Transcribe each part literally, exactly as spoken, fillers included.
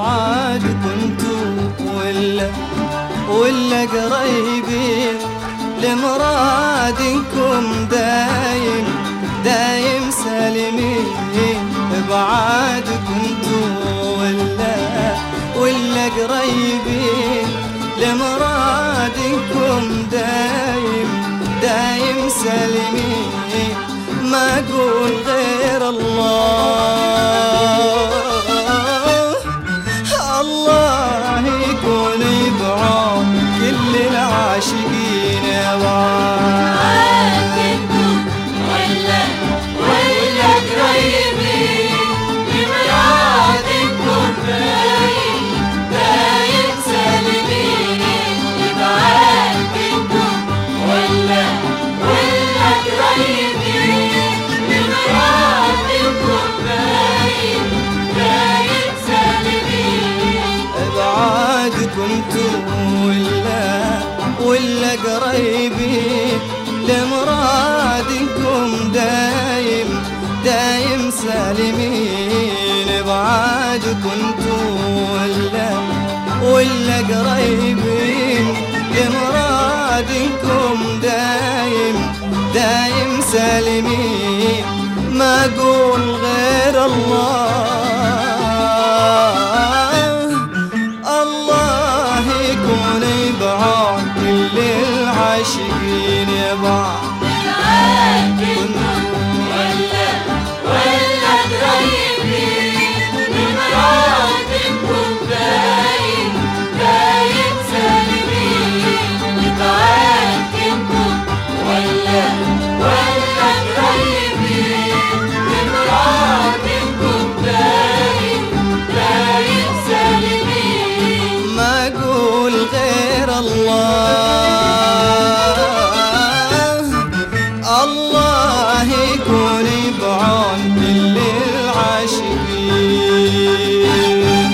بعاد كنتوا ولا ولا قريبين لمرادكم دايم دايم سالمين. بعاد كنتوا ولا ولا قريبين لمرادكم دايم دايم سالمين. ما أقول غير الله الله يكون بعون كل العاشقين يا بعاد كنتم ولا ولا قريبين لمرادكم دايم دايم سالمين. بعاد كنتم ولا ولا قريبين لمرادكم دايم دايم سالمين. بعاد كنتوا ولا ولا قريبين لمرادكم دايم دايم سالمين. بعاد كنتوا ولا ولا قريبين لمرادكم دايم دايم سالمين. ما أقول غير الله الله يكون بعون كل العاشقين يا بعاد. بعاد كنتم ولا ولا قريبين لمرادكم دايم دايم سالمين. بعاد كنتم ولا ولا قريبين لمرادكم دايم دايم سالمين. ما أقول غير الله الله يكون بعون كل العاشقين.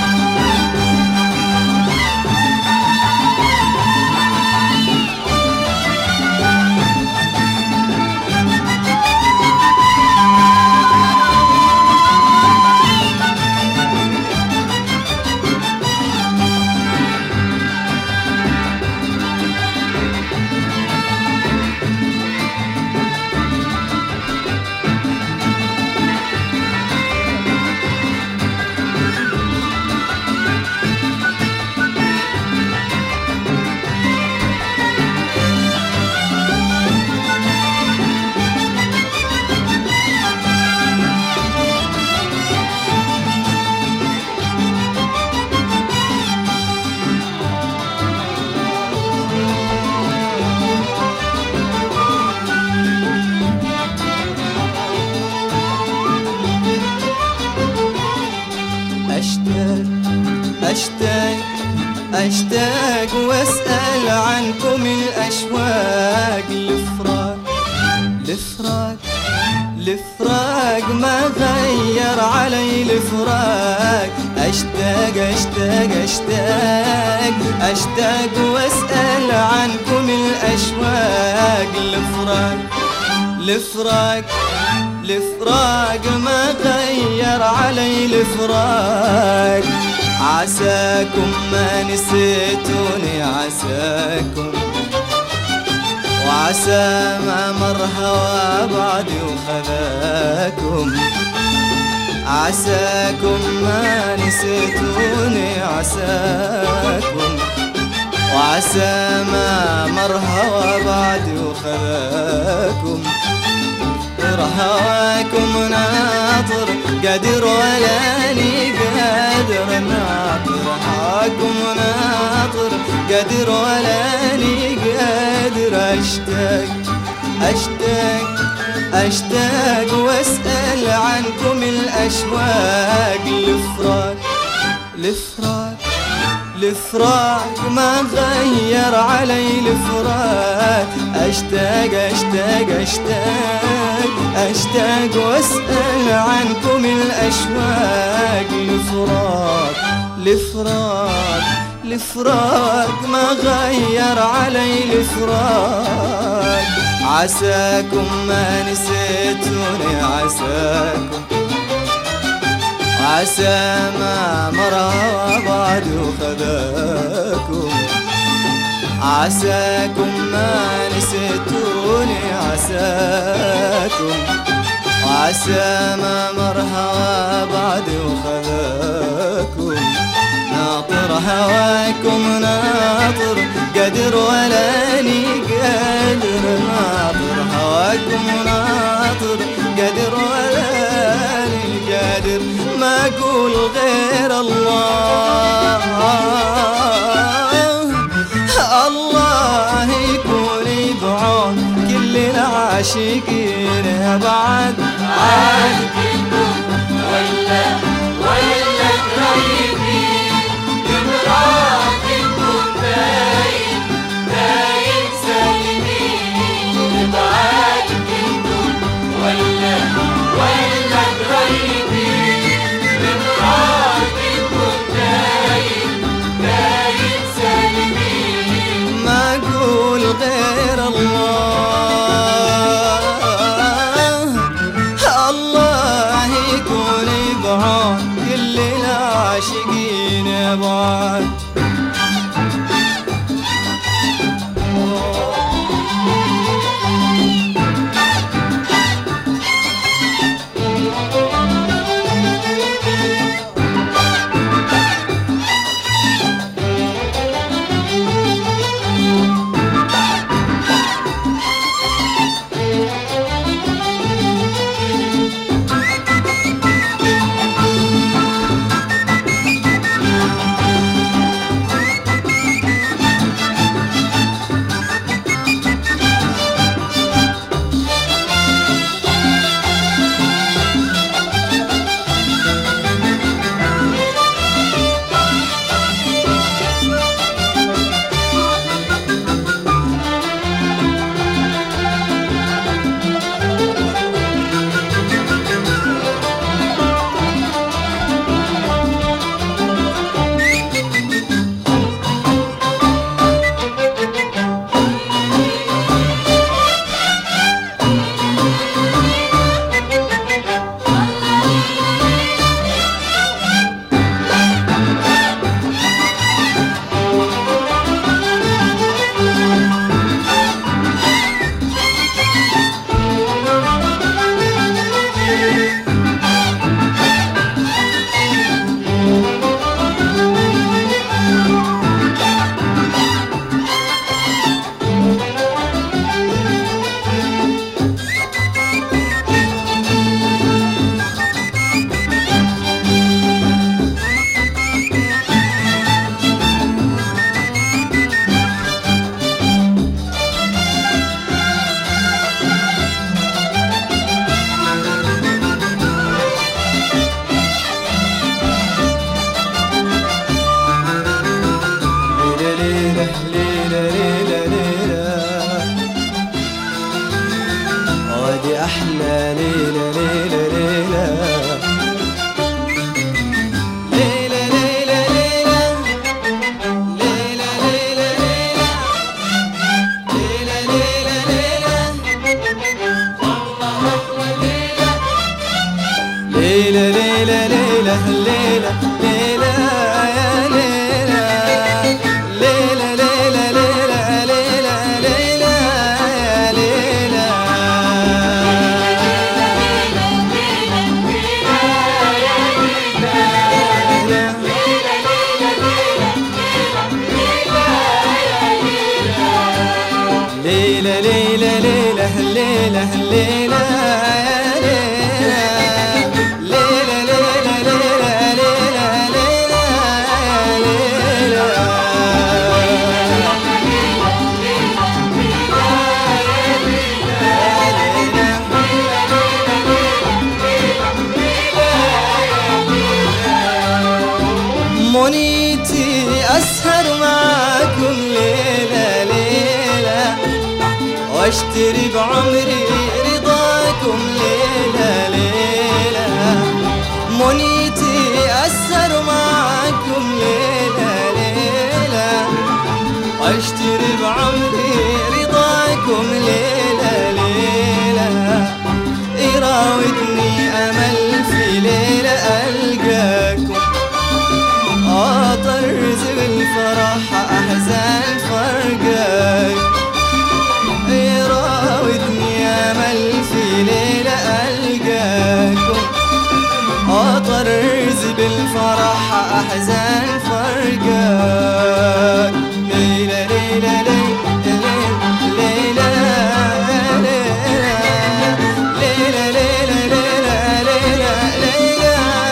أشتاق أشتاق وأسأل عنكم الأشواق. الفراق الفراق الفراق ما غير علي الفراق. أشتاق أشتاق أشتاق أشتاق وأسأل عنكم الأشواق. الفراق الفراق الفراق ما غير علي الفراق. عساكم ما نسيتوني عساكم وعسى ما مر هوى بعدي وخذاكم. عساكم ما نسيتوني عساكم وعسى ما مر هوى بعدي وخذاكم. هواكم ناطر قادر ولاني قادر ناطر. هواكم ناطر قادر ولاني قادر. أشتاق أشتاق أشتاق وأسأل عنكم الأشواق. الفراق الفراق الفراق ما غير علي الفراق. أشتاق أشتاق أشتاق أشتاق وأسأل عنكم الأشواق. الفراق الفراق الفراق ما غير علي الفراق. عساكم ما نسيتوني عساكم عسى ما مر بعد وخذاكم. عساكم ما نسيتوني عساكم، وعسى ما مر هوى بعد وخذاكم. ناطر هواكم ناطر قدر ولاني قادر، ناطر هواكم ناطر قدر ولاني قادر. ما اقول غير الله، الله يكون بعون كل العاشقين بعد. عاد كنتم ولا ولا قريبين، بمراتكم باين باين سالمين. بعاد كنتم ولا ولا قريبين، بمراتكم باين باين سالمين. ما اقول غير الله، الله يكون بعون كل العاشقين بعد. أحلى ليلة ليلة ليلة ليلة ليلة ليلة ليلة ليلة ليلة ليلة ليلة ليلة ليلة ليلة يا ليلة ليلة ليلة ليلة ليلة ليلة يا ليلة ليلة ليلة ليلة ليلة ليلة منيتي أسهر معاكم ليلة ليلة واشتري بعمري رضاكم ليلة ليلة منيتي أسهر معاكم ليلة ليلة واشتري بعمري رضاكم ليلة ليلة يراودني أمل في ليلة ألقاكم أطر بالفرح أحزان فرقك، يراودني أمل في ليلة ألقاكم، أطرز بالفرح أحزان فرقك. ليلة ليلة ليلة ليلة ليلة ليلة ليلة ليلة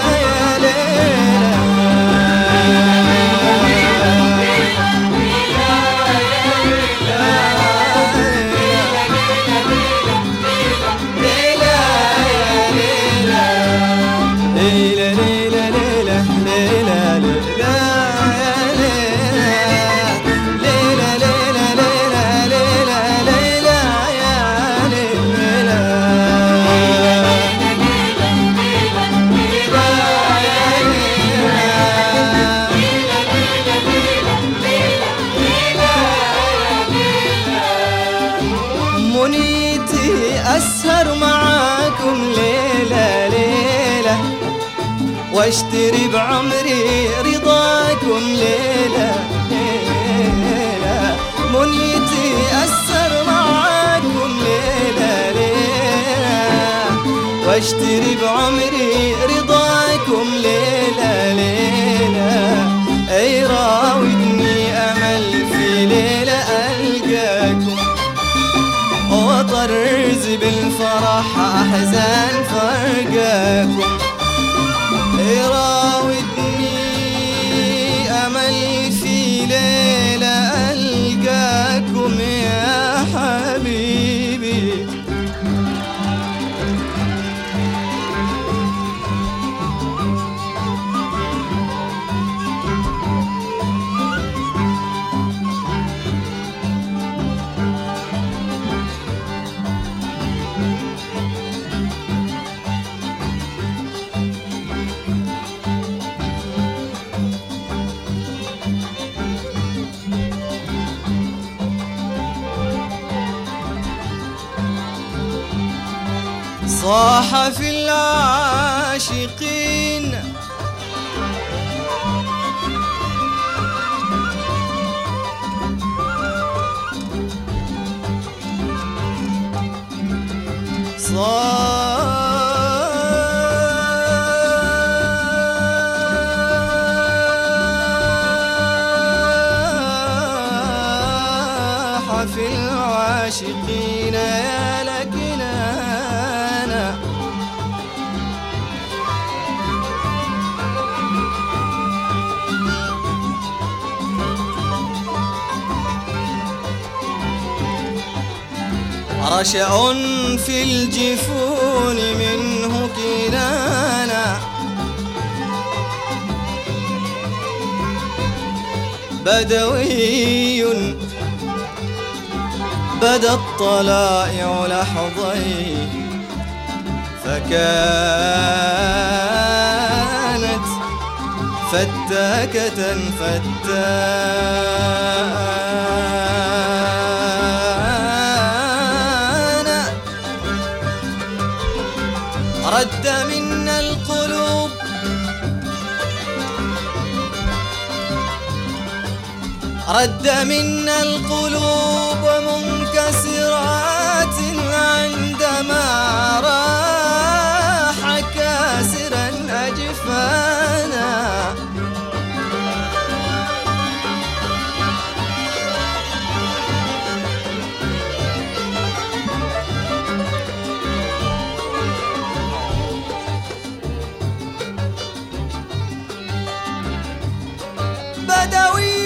منيتي أسهر معاكم ليلة ليلة، واشتري بعمري رضاكم ليلة ليلة. منيتي أسهر معاكم ليلة ليلة، واشتري بعمري رضاكم ليلة ليلة. أي راودني أمل في ليلة ألقاكم، وطرز بالفرح أحزان فرقاكم، يراودني أمل في ليلة ألقاكم يا حبيبي. صاح في العاشقين صاح في العاشقين يا لكنا رشأ في الجفون منه كنانا، بدوي بدا الطلائع لحظيه، فكانت فتاكة فتانا. رد منا القلوب رد منا القلوب منكسرات، عندما راح كاسرا أجفانا. بدوي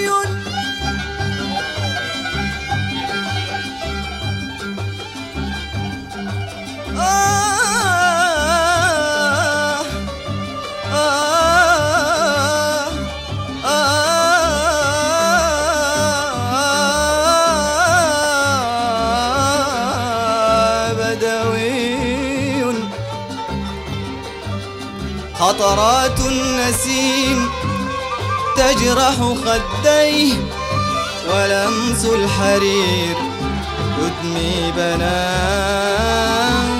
خطرات النسيم تجرح خديه، ولمس الحرير يدمي بناه.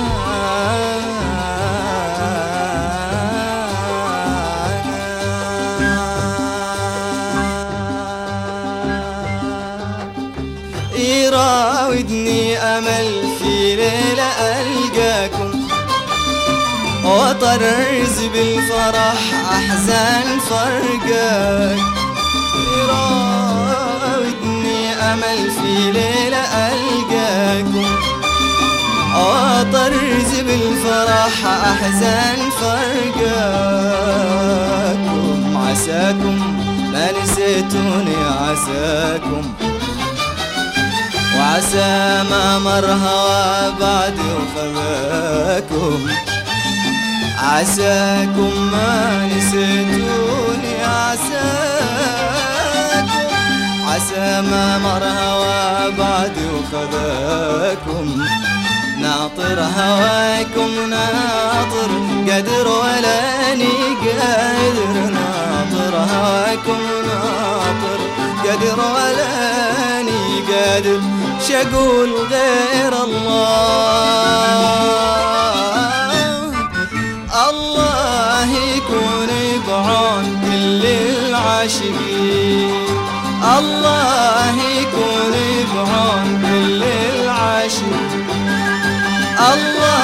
ودني أمل في ليلة ألقاكم وطرز بالفرح أحزان فرقاك. يراودني أمل في ليلة ألقاكم وطرز بالفرح أحزان فرقاكم. عساكم ما نسيتوني عساكم، وعسى ما مر هوى بعد وفداكم. عساكم ما نسيتوني عساكم، عسى ما مر هوى بعد وخذاكم. ناطر هواكم ناطر قدر ولاني قادر، ناطر هواكم ناطر قدر ولاني قادر. شقول غير الله، الله يكون بعون كل العاشقين، الله يكون بعون كل العاشقين. الله